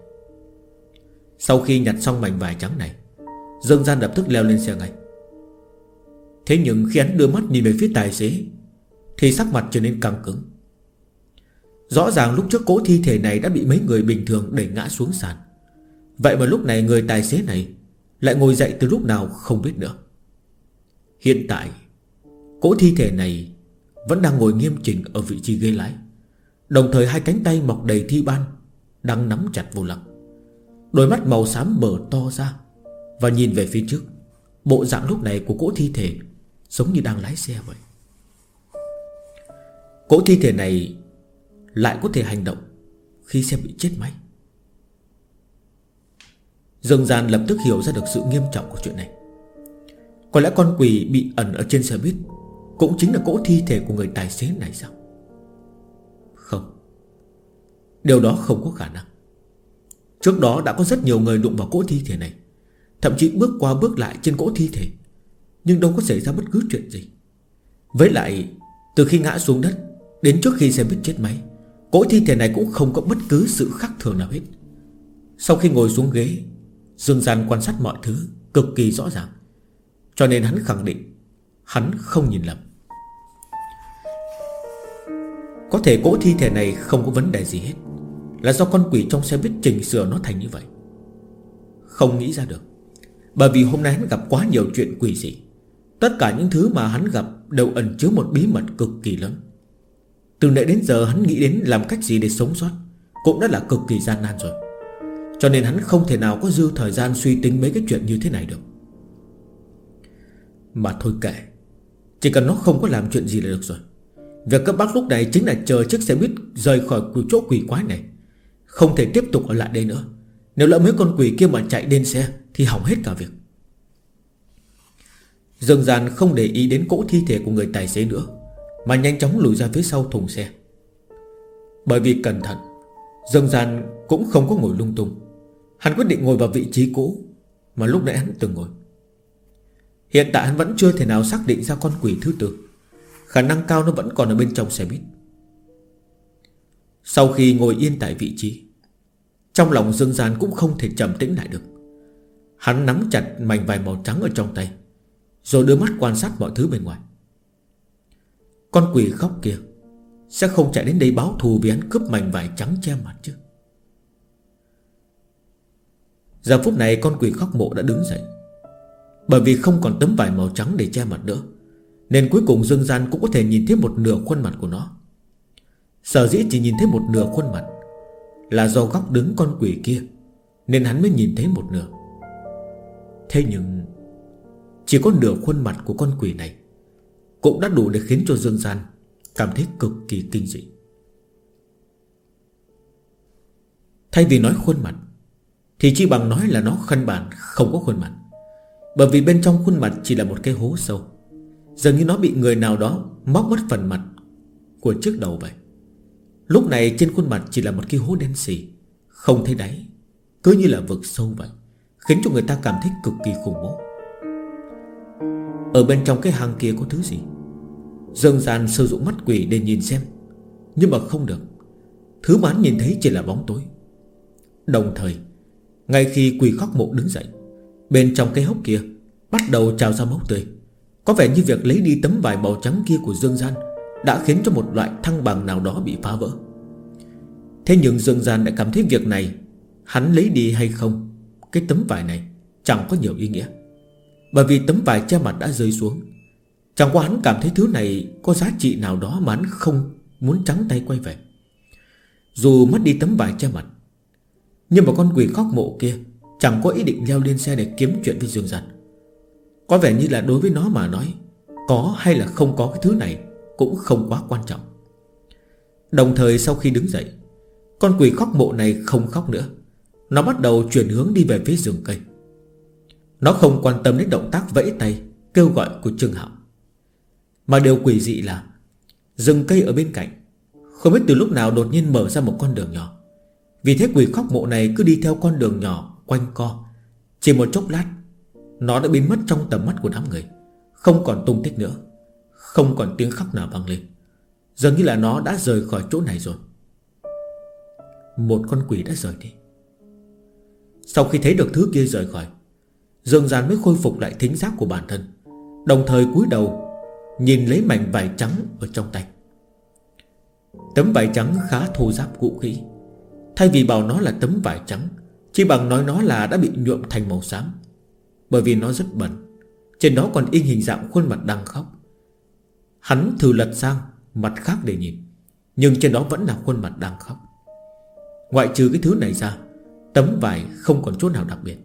Sau khi nhặt xong mảnh vải trắng này, Dương Gian lập tức leo lên xe ngay. Thế nhưng khi hắn đưa mắt nhìn về phía tài xế thì sắc mặt trở nên căng cứng. Rõ ràng lúc trước cỗ thi thể này đã bị mấy người bình thường đẩy ngã xuống sàn. Vậy mà lúc này người tài xế này lại ngồi dậy từ lúc nào không biết nữa. Hiện tại cỗ thi thể này vẫn đang ngồi nghiêm chỉnh ở vị trí ghế lái, đồng thời hai cánh tay mọc đầy thi ban đang nắm chặt vô lăng. Đôi mắt màu xám mở to ra và nhìn về phía trước. Bộ dạng lúc này của cỗ thi thể giống như đang lái xe vậy. Cỗ thi thể này lại có thể hành động khi xe bị chết máy. Dương Gian lập tức hiểu ra được sự nghiêm trọng của chuyện này. Có lẽ con quỷ bị ẩn ở trên xe buýt cũng chính là cỗ thi thể của người tài xế này sao? Không, điều đó không có khả năng. Trước đó đã có rất nhiều người đụng vào cỗ thi thể này, thậm chí bước qua bước lại trên cỗ thi thể, nhưng đâu có xảy ra bất cứ chuyện gì. Với lại từ khi ngã xuống đất đến trước khi xe buýt chết máy, cỗ thi thể này cũng không có bất cứ sự khác thường nào hết. Sau khi ngồi xuống ghế, Dương Gian quan sát mọi thứ cực kỳ rõ ràng, cho nên hắn khẳng định hắn không nhìn lầm. Có thể cỗ thi thể này không có vấn đề gì hết, là do con quỷ trong xe buýt chỉnh sửa nó thành như vậy. Không nghĩ ra được, bởi vì hôm nay hắn gặp quá nhiều chuyện quỷ dị. Tất cả những thứ mà hắn gặp đều ẩn chứa một bí mật cực kỳ lớn. Từ nãy đến giờ hắn nghĩ đến làm cách gì để sống sót cũng đã là cực kỳ gian nan rồi, cho nên hắn không thể nào có dư thời gian suy tính mấy cái chuyện như thế này được. Mà thôi kệ, chỉ cần nó không có làm chuyện gì là được rồi. Việc cấp bách lúc này chính là chờ chiếc xe buýt rời khỏi chỗ quỷ quái này. Không thể tiếp tục ở lại đây nữa. Nếu lỡ mấy con quỷ kia mà chạy lên xe thì hỏng hết cả việc. Dương Gian không để ý đến cỗ thi thể của người tài xế nữa, mà nhanh chóng lùi ra phía sau thùng xe. Bởi vì cẩn thận, Dương Gian cũng không có ngồi lung tung. Hắn quyết định ngồi vào vị trí cũ mà lúc nãy hắn từng ngồi. Hiện tại hắn vẫn chưa thể nào xác định ra con quỷ thứ tư. Khả năng cao nó vẫn còn ở bên trong xe buýt. Sau khi ngồi yên tại vị trí, trong lòng Dương Gian cũng không thể trầm tĩnh lại được. Hắn nắm chặt mảnh vải màu trắng ở trong tay, rồi đưa mắt quan sát mọi thứ bên ngoài. Con quỷ khóc kia sẽ không chạy đến đây báo thù vì hắn cướp mảnh vải trắng che mặt chứ. Giờ phút này con quỷ khóc mộ đã đứng dậy. Bởi vì không còn tấm vải màu trắng để che mặt nữa, nên cuối cùng Dương Gian cũng có thể nhìn thấy một nửa khuôn mặt của nó. Sở dĩ chỉ nhìn thấy một nửa khuôn mặt là do góc đứng con quỷ kia, nên hắn mới nhìn thấy một nửa. Thế nhưng chỉ có nửa khuôn mặt của con quỷ này cũng đã đủ để khiến cho Dương Gian cảm thấy cực kỳ kinh dị. Thay vì nói khuôn mặt thì chi bằng nói là nó căn bản không có khuôn mặt. Bởi vì bên trong khuôn mặt chỉ là một cái hố sâu, dường như nó bị người nào đó móc mất phần mặt của chiếc đầu vậy. Lúc này trên khuôn mặt chỉ là một cái hố đen xì, không thấy đáy, cứ như là vực sâu vậy, khiến cho người ta cảm thấy cực kỳ khủng bố. Ở bên trong cái hang kia có thứ gì? Dương Gian sử dụng mắt quỷ để nhìn xem, nhưng mà không được. Thứ mà hắn nhìn thấy chỉ là bóng tối. Đồng thời, ngay khi quỷ khóc mộ đứng dậy, bên trong cái hốc kia bắt đầu trào ra máu tươi. Có vẻ như việc lấy đi tấm vải màu trắng kia của Dương Gian đã khiến cho một loại thăng bằng nào đó bị phá vỡ. Thế nhưng Dương Gian lại cảm thấy việc này, hắn lấy đi hay không, cái tấm vải này chẳng có nhiều ý nghĩa. Bởi vì tấm vải che mặt đã rơi xuống. Chẳng qua hắn cảm thấy thứ này có giá trị nào đó mà hắn không muốn trắng tay quay về. Dù mất đi tấm vải che mặt, nhưng mà con quỷ khóc mộ kia chẳng có ý định leo lên xe để kiếm chuyện với Dương Gian. Có vẻ như là đối với nó mà nói, có hay là không có cái thứ này cũng không quá quan trọng. Đồng thời sau khi đứng dậy, con quỷ khóc mộ này không khóc nữa. Nó bắt đầu chuyển hướng đi về phía rừng cây. Nó không quan tâm đến động tác vẫy tay kêu gọi của Trương Hạo. Mà điều quỷ dị là rừng cây ở bên cạnh không biết từ lúc nào đột nhiên mở ra một con đường nhỏ. Vì thế quỷ khóc mộ này cứ đi theo con đường nhỏ quanh co. Chỉ một chốc lát, nó đã biến mất trong tầm mắt của đám người, không còn tung tích nữa, không còn tiếng khóc nào vang lên. Dường như là nó đã rời khỏi chỗ này rồi. Một con quỷ đã rời đi. Sau khi thấy được thứ kia rời khỏi, Dương Gian mới khôi phục lại thính giác của bản thân. đồng thời cúi đầu nhìn lấy mảnh vải trắng ở trong tay. Tấm vải trắng khá thô ráp cũ kỹ. Thay vì bảo nó là tấm vải trắng, chỉ bằng nói nó là đã bị nhuộm thành màu xám. Bởi vì nó rất bẩn. Trên đó còn in hình dạng khuôn mặt đang khóc. Hắn thử lật sang mặt khác để nhìn, nhưng trên đó vẫn là khuôn mặt đang khóc. Ngoại trừ cái thứ này ra, tấm vải không còn chỗ nào đặc biệt.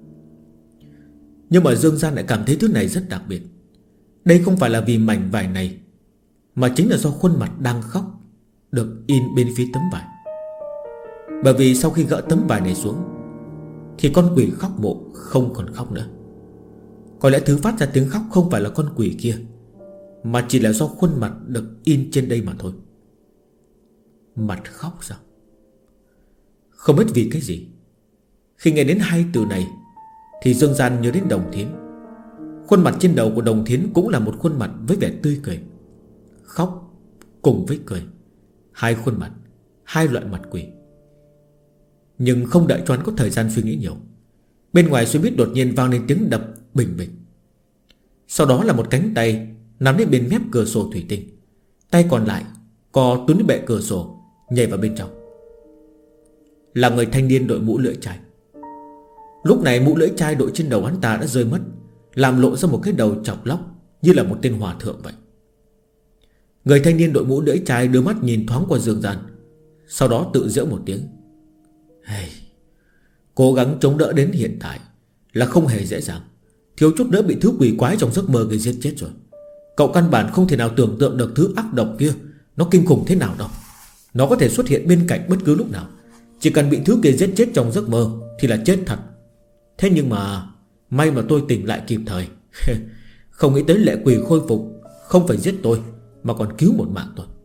Nhưng mà Dương Gian lại cảm thấy thứ này rất đặc biệt. Đây không phải là vì mảnh vải này, mà chính là do khuôn mặt đang khóc được in bên phía tấm vải. Bởi vì sau khi gỡ tấm vải này xuống thì con quỷ khóc mộ không còn khóc nữa. Có lẽ thứ phát ra tiếng khóc không phải là con quỷ kia, mà chỉ là do khuôn mặt được in trên đây mà thôi. Mặt khóc sao? Không biết vì cái gì, khi nghe đến hai từ này thì Dương Gian nhớ đến Đồng Thiến. Khuôn mặt trên đầu của Đồng Thiến cũng là một khuôn mặt với vẻ tươi cười. Khóc cùng với cười, hai khuôn mặt, hai loại mặt quỷ. Nhưng không đợi cho hắn có thời gian suy nghĩ nhiều, bên ngoài xe buýt đột nhiên vang lên tiếng đập bình bình. Sau đó là một cánh tay nắm lên bên mép cửa sổ thủy tinh, tay còn lại co túm đến bệ cửa sổ, nhảy vào bên trong. Là người thanh niên đội mũ lưỡi chai. Lúc này mũ lưỡi chai đội trên đầu hắn ta đã rơi mất, làm lộ ra một cái đầu chọc lóc như là một tên hòa thượng vậy. Người thanh niên đội mũ lưỡi chai đưa mắt nhìn thoáng qua Dương Gian, sau đó tự giễu một tiếng. Hey, cố gắng chống đỡ đến hiện tại là không hề dễ dàng. Thiếu chút nữa bị thứ quỷ quái trong giấc mơ gây giết chết rồi. Cậu căn bản không thể nào tưởng tượng được thứ ác độc kia nó kinh khủng thế nào đâu. Nó có thể xuất hiện bên cạnh bất cứ lúc nào. Chỉ cần bị thứ kia giết chết trong giấc mơ thì là chết thật. Thế nhưng mà may mà tôi tỉnh lại kịp thời. Không nghĩ tới lệ quỷ khôi phục không phải giết tôi, mà còn cứu một mạng tôi.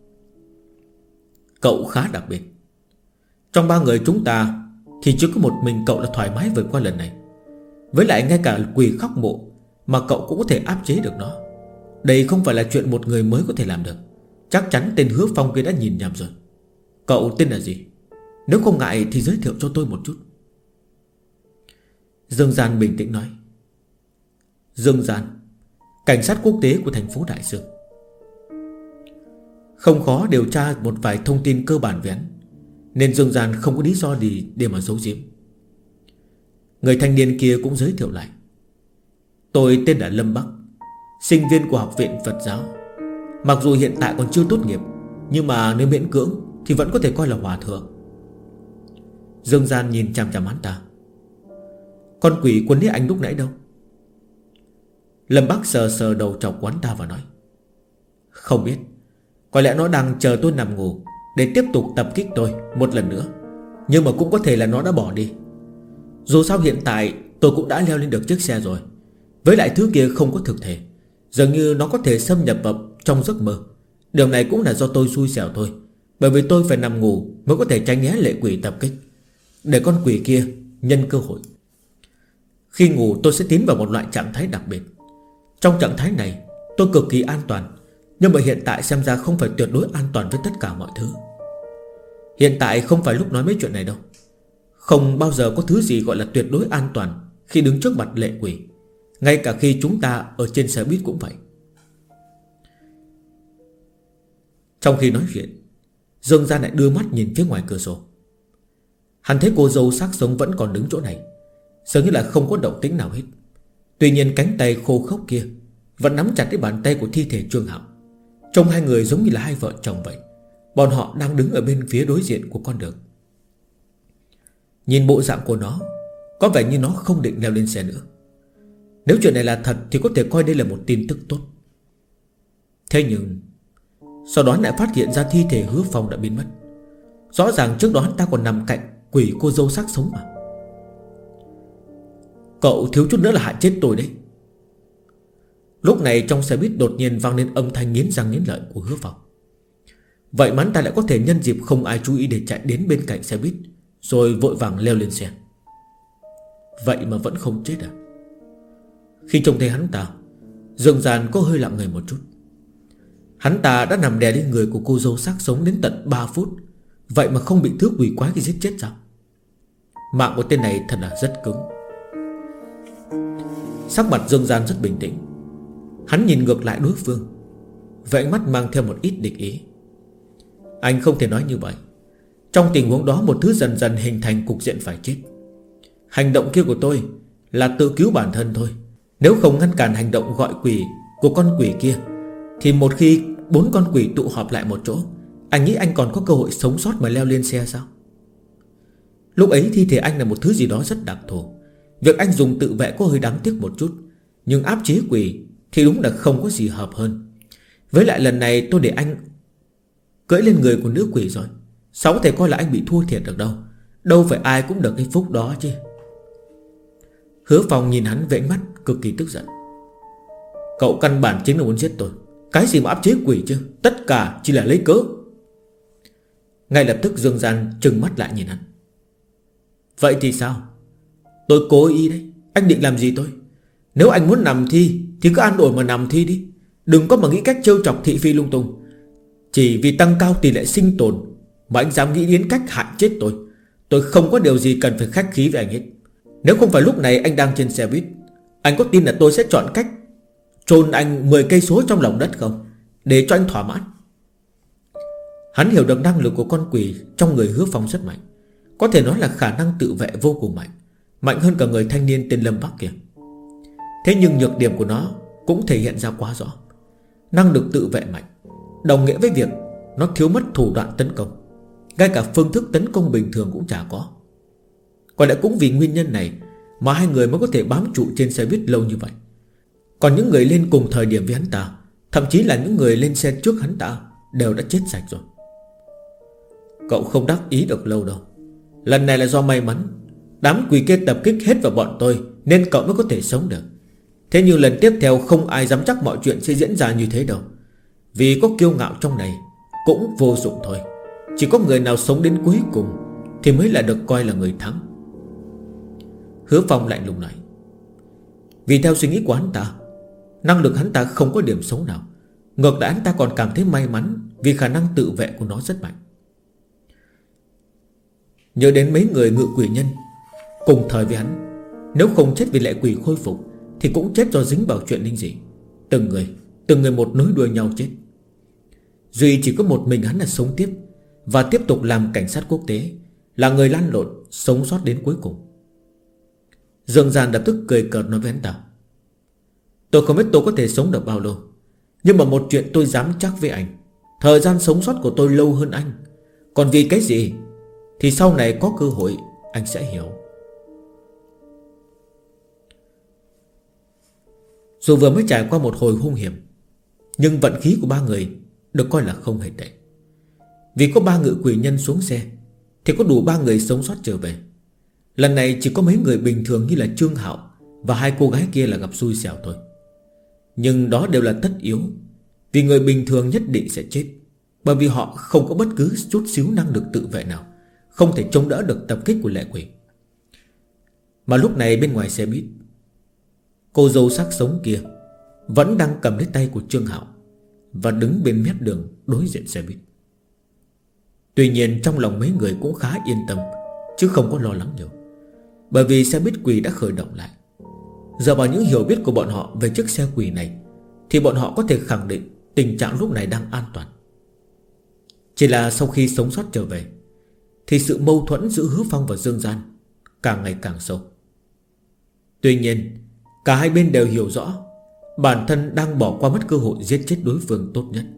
Cậu khá đặc biệt. Trong ba người chúng ta thì chỉ có một mình cậu là thoải mái vượt qua lần này. Với lại ngay cả quỷ khóc mộ mà cậu cũng có thể áp chế được nó. Đây không phải là chuyện một người mới có thể làm được. Chắc chắn tên Hứa Phong kia đã nhìn nhầm rồi. Cậu tên là gì? Nếu không ngại thì giới thiệu cho tôi một chút. Dương Gian bình tĩnh nói. Dương Gian, cảnh sát quốc tế của thành phố Đại Dương. Không khó điều tra một vài thông tin cơ bản về hắn, nên Dương Gian không có lý do gì để mà giấu giếm. Người thanh niên kia cũng giới thiệu lại. Tôi tên là Lâm Bắc, sinh viên của Học viện Phật giáo. Mặc dù hiện tại còn chưa tốt nghiệp, nhưng mà nếu miễn cưỡng thì vẫn có thể coi là hòa thượng. Dương Gian nhìn chằm chằm hắn ta. Con quỷ quấn lấy anh lúc nãy đâu? Lâm Bắc sờ sờ đầu trọc quán ta và nói. Không biết. Có lẽ nó đang chờ tôi nằm ngủ để tiếp tục tập kích tôi một lần nữa. Nhưng mà cũng có thể là nó đã bỏ đi. Dù sao hiện tại tôi cũng đã leo lên được chiếc xe rồi. Với lại thứ kia không có thực thể, dường như nó có thể xâm nhập vào trong giấc mơ. Điều này cũng là do tôi xui xẻo thôi. Bởi vì tôi phải nằm ngủ mới có thể tránh né lệ quỷ tập kích, để con quỷ kia nhân cơ hội. Khi ngủ tôi sẽ tiến vào một loại trạng thái đặc biệt. Trong trạng thái này tôi cực kỳ an toàn. Nhưng mà hiện tại xem ra không phải tuyệt đối an toàn với tất cả mọi thứ. Hiện tại không phải lúc nói mấy chuyện này đâu. Không bao giờ có thứ gì gọi là tuyệt đối an toàn khi đứng trước mặt lệ quỷ. Ngay cả khi chúng ta ở trên xe buýt cũng vậy. Trong khi nói chuyện, Dương Gian lại đưa mắt nhìn phía ngoài cửa sổ. Hắn thấy cô dâu xác sống vẫn còn đứng chỗ này, dường như là không có động tĩnh nào hết. Tuy nhiên cánh tay khô khốc kia vẫn nắm chặt cái bàn tay của thi thể Trương Hạo. Trông hai người giống như là hai vợ chồng vậy. Bọn họ đang đứng ở bên phía đối diện của con đường. Nhìn bộ dạng của nó, có vẻ như nó không định leo lên xe nữa. Nếu chuyện này là thật thì có thể coi đây là một tin tức tốt. Thế nhưng sau đó lại phát hiện ra thi thể Hứa Phong đã biến mất. Rõ ràng trước đó hắn ta còn nằm cạnh quỷ cô dâu xác sống mà. Cậu thiếu chút nữa là hại chết tôi đấy. Lúc này trong xe buýt đột nhiên vang lên âm thanh nghiến răng nghiến lợi của Hứa Phong. Vậy mà hắn ta lại có thể nhân dịp không ai chú ý để chạy đến bên cạnh xe buýt, rồi vội vàng leo lên xe. Vậy mà vẫn không chết à? Khi trông thấy hắn ta, Dương Gian có hơi lặng người một chút. Hắn ta đã nằm đè lên người của cô dâu xác sống đến tận 3 phút. Vậy mà không bị thứ quỷ quái cái giết chết sao? Mạng của tên này thật là rất cứng. Sắc mặt Dương Gian rất bình tĩnh. Hắn nhìn ngược lại đối phương, vậy ánh mắt mang theo một ít địch ý. Anh không thể nói như vậy. Trong tình huống đó một thứ dần dần hình thành cục diện phải chết. Hành động kia của tôi là tự cứu bản thân thôi. Nếu không ngăn cản hành động gọi quỷ của con quỷ kia, thì một khi 4 con quỷ tụ họp lại một chỗ, anh nghĩ anh còn có cơ hội sống sót mà leo lên xe sao? Lúc ấy thi thể anh là một thứ gì đó rất đặc thù. Việc anh dùng tự vệ có hơi đáng tiếc một chút, nhưng áp chế quỷ thì đúng là không có gì hợp hơn. Với lại lần này tôi để anh cưỡi lên người của nữ quỷ rồi, sao có thể coi là anh bị thua thiệt được đâu. Đâu phải ai cũng được cái phúc đó chứ. Hứa Phong nhìn hắn với ánh mắt cực kỳ tức giận. Cậu căn bản chính là muốn giết tôi. Cái gì mà áp chế quỷ chứ, tất cả chỉ là lấy cớ. Ngay lập tức Dương Gian trừng mắt lại nhìn hắn. Vậy thì sao? Tôi cố ý đấy. Anh định làm gì tôi? Nếu anh muốn nằm thi thì cứ an ổn mà nằm thi đi. Đừng có mà nghĩ cách trêu chọc thị phi lung tung. Chỉ vì tăng cao tỷ lệ sinh tồn mà anh dám nghĩ đến cách hại chết tôi. Tôi không có điều gì cần phải khách khí với anh hết. Nếu không phải lúc này anh đang trên xe buýt, anh có tin là tôi sẽ chọn cách chôn anh 10 cây số trong lòng đất không, để cho anh thỏa mãn? Hắn hiểu được năng lực của con quỷ trong người Hứa Phong rất mạnh. Có thể nói là khả năng tự vệ vô cùng mạnh, mạnh hơn cả người thanh niên tên Lâm Bắc kia. Thế nhưng nhược điểm của nó cũng thể hiện ra quá rõ. Năng lực tự vệ mạnh đồng nghĩa với việc nó thiếu mất thủ đoạn tấn công. Ngay cả phương thức tấn công bình thường cũng chả có. Có lẽ cũng vì nguyên nhân này mà hai người mới có thể bám trụ trên xe buýt lâu như vậy. Còn những người lên cùng thời điểm với hắn ta, thậm chí là những người lên xe trước hắn ta, đều đã chết sạch rồi. Cậu không đắc ý được lâu đâu. Lần này là do may mắn, đám quỷ kia tập kích hết vào bọn tôi, nên cậu mới có thể sống được. Thế nhưng lần tiếp theo không ai dám chắc mọi chuyện sẽ diễn ra như thế đâu. Vì có kiêu ngạo trong này cũng vô dụng thôi. Chỉ có người nào sống đến cuối cùng thì mới là được coi là người thắng. Hứa Phong lạnh lùng nói. Vì theo suy nghĩ của hắn ta, năng lực hắn ta không có điểm xấu nào. Ngược lại hắn ta còn cảm thấy may mắn vì khả năng tự vệ của nó rất mạnh. Nhớ đến mấy người ngự quỷ nhân cùng thời với hắn, nếu không chết vì lệ quỷ khôi phục thì cũng chết do dính vào chuyện linh dị. Từng người một nối đuôi nhau chết. Duy chỉ có một mình hắn là sống tiếp và tiếp tục làm cảnh sát quốc tế, là người lăn lộn sống sót đến cuối cùng. Dương Gian lập tức cười cợt nói với hắn ta. Tôi không biết tôi có thể sống được bao lâu, nhưng mà một chuyện tôi dám chắc với anh, thời gian sống sót của tôi lâu hơn anh. Còn vì cái gì thì sau này có cơ hội anh sẽ hiểu. Dù vừa mới trải qua một hồi hung hiểm, nhưng vận khí của ba người được coi là không hề tệ. Vì có 3 ngự quỷ nhân xuống xe thì có đủ 3 người sống sót trở về. Lần này chỉ có mấy người bình thường như là Trương Hạo và 2 cô gái kia là gặp xui xẻo thôi. Nhưng đó đều là tất yếu, vì người bình thường nhất định sẽ chết, bởi vì họ không có bất cứ chút xíu năng lực tự vệ nào, không thể chống đỡ được tập kích của lệ quỷ. Mà lúc này bên ngoài xe buýt, cô dâu sắc sống kia vẫn đang cầm lấy tay của Trương Hạo và đứng bên mép đường đối diện xe buýt. Tuy nhiên trong lòng mấy người cũng khá yên tâm, chứ không có lo lắng nhiều, bởi vì xe buýt quỷ đã khởi động lại. Giờ vào những hiểu biết của bọn họ về chiếc xe quỷ này, thì bọn họ có thể khẳng định tình trạng lúc này đang an toàn. Chỉ là sau khi sống sót trở về thì sự mâu thuẫn giữa Hứa Phong và Dương Gian càng ngày càng sâu. Tuy nhiên cả hai bên đều hiểu rõ bản thân đang bỏ qua mất cơ hội giết chết đối phương tốt nhất.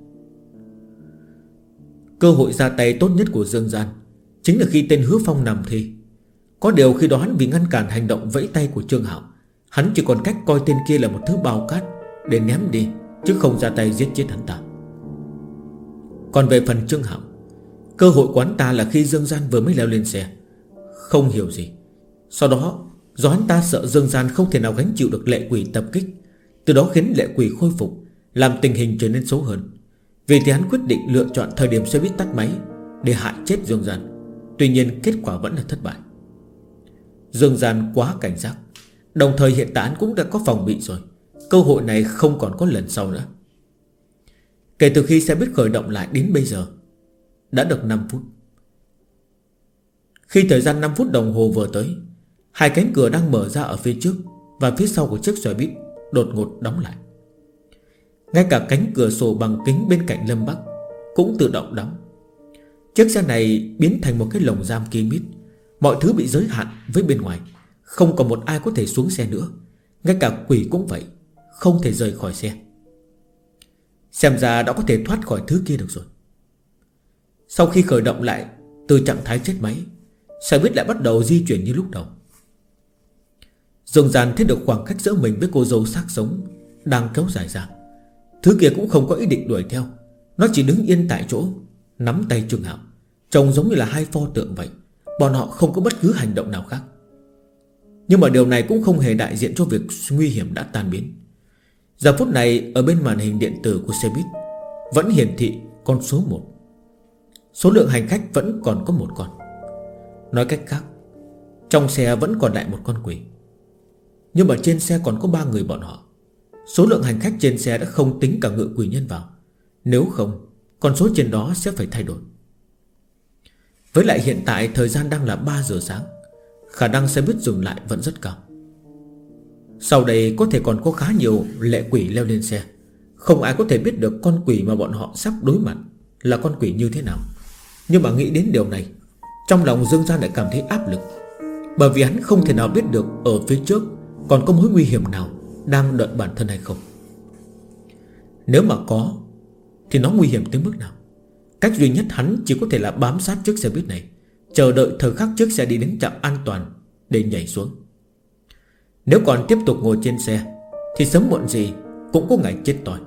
Cơ hội ra tay tốt nhất của Dương Gian chính là khi tên Hứa Phong nằm thi. Có điều khi đó hắn vì ngăn cản hành động vẫy tay của Trương Hạo, hắn chỉ còn cách coi tên kia là một thứ bào cát để ném đi, chứ không ra tay giết chết hắn ta. Còn về phần Trương Hạo, cơ hội của hắn ta là khi Dương Gian vừa mới leo lên xe, không hiểu gì. Sau đó do hắn ta sợ Dương Gian không thể nào gánh chịu được lệ quỷ tập kích, từ đó khiến lệ quỷ khôi phục, làm tình hình trở nên xấu hơn. Vì thế hắn quyết định lựa chọn thời điểm xe buýt tắt máy để hại chết Dương Gian. Tuy nhiên kết quả vẫn là thất bại. Dương Gian quá cảnh giác, đồng thời hiện tại hắn cũng đã có phòng bị rồi. Cơ hội này không còn có lần sau nữa. Kể từ khi xe buýt khởi động lại đến bây giờ đã được 5 phút. Khi thời gian 5 phút đồng hồ vừa tới, 2 cánh cửa đang mở ra ở phía trước và phía sau của chiếc xe buýt đột ngột đóng lại. Ngay cả cánh cửa sổ bằng kính bên cạnh Lâm Bắc cũng tự động đóng. Chiếc xe này biến thành một cái lồng giam kín mít. Mọi thứ bị giới hạn với bên ngoài. Không còn một ai có thể xuống xe nữa. Ngay cả quỷ cũng vậy, không thể rời khỏi xe. Xem ra đã có thể thoát khỏi thứ kia được rồi. Sau khi khởi động lại từ trạng thái chết máy, xe buýt lại bắt đầu di chuyển như lúc đầu. Dương Gian thấy được khoảng cách giữa mình với cô dâu xác sống đang kéo dài ra. Thứ kia cũng không có ý định đuổi theo. Nó chỉ đứng yên tại chỗ, nắm tay Trương Hạo, trông giống như là hai pho tượng vậy. Bọn họ không có bất cứ hành động nào khác. Nhưng mà điều này cũng không hề đại diện cho việc nguy hiểm đã tan biến. Giờ phút này ở bên màn hình điện tử của xe buýt vẫn hiển thị con số 1. Số lượng hành khách vẫn còn có một con. Nói cách khác, trong xe vẫn còn lại một con quỷ. Nhưng mà trên xe còn có 3 người bọn họ. Số lượng hành khách trên xe đã không tính cả ngự quỷ nhân vào. Nếu không, con số trên đó sẽ phải thay đổi. Với lại hiện tại thời gian đang là 3 giờ sáng, khả năng xe buýt dừng lại vẫn rất cao. Sau đây có thể còn có khá nhiều lệ quỷ leo lên xe. Không ai có thể biết được con quỷ mà bọn họ sắp đối mặt là con quỷ như thế nào. Nhưng mà nghĩ đến điều này, trong lòng Dương Gian lại cảm thấy áp lực. Bởi vì hắn không thể nào biết được ở phía trước còn có mối nguy hiểm nào đang đợi bản thân hay không. Nếu mà có thì nó nguy hiểm tới mức nào. Cách duy nhất hắn chỉ có thể là bám sát chiếc xe buýt này, chờ đợi thời khắc chiếc xe đi đến trạm an toàn để nhảy xuống. Nếu còn tiếp tục ngồi trên xe thì sớm muộn gì cũng có ngày chết toi.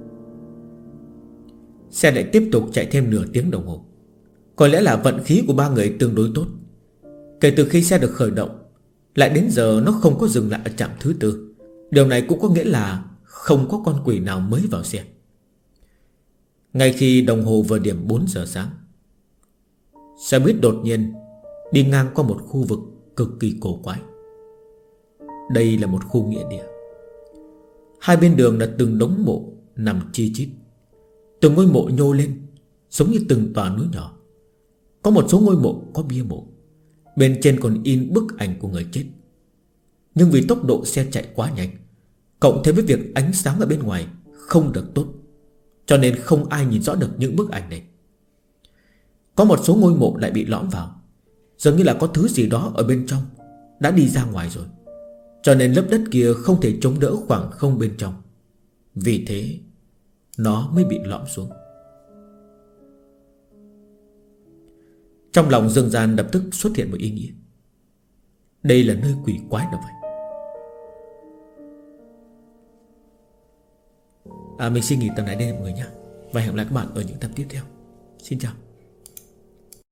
Xe lại tiếp tục chạy thêm nửa tiếng đồng hồ. Có lẽ là vận khí của 3 người tương đối tốt. Kể từ khi xe được khởi động, lại đến giờ nó không có dừng lại ở trạm thứ 4. Điều này cũng có nghĩa là không có con quỷ nào mới vào xe. Ngay khi đồng hồ vừa điểm 4 giờ sáng, xe buýt đột nhiên đi ngang qua một khu vực cực kỳ cổ quái. Đây là một khu nghĩa địa. Hai bên đường là từng đống mộ nằm chi chít. Từng ngôi mộ nhô lên giống như từng tòa núi nhỏ. Có một số ngôi mộ có bia mộ, bên trên còn in bức ảnh của người chết. Nhưng vì tốc độ xe chạy quá nhanh, cộng thêm với việc ánh sáng ở bên ngoài không được tốt, cho nên không ai nhìn rõ được những bức ảnh này. Có một số ngôi mộ lại bị lõm vào, dường như là có thứ gì đó ở bên trong đã đi ra ngoài rồi, cho nên lớp đất kia không thể chống đỡ khoảng không bên trong. Vì thế nó mới bị lõm xuống. Trong lòng Dương Gian lập tức xuất hiện một ý nghĩa. Đây là nơi quỷ quái nào vậy? Mình xin nghỉ tập này đây mọi người nhé. Và hẹn gặp lại các bạn ở những tập tiếp theo. Xin chào.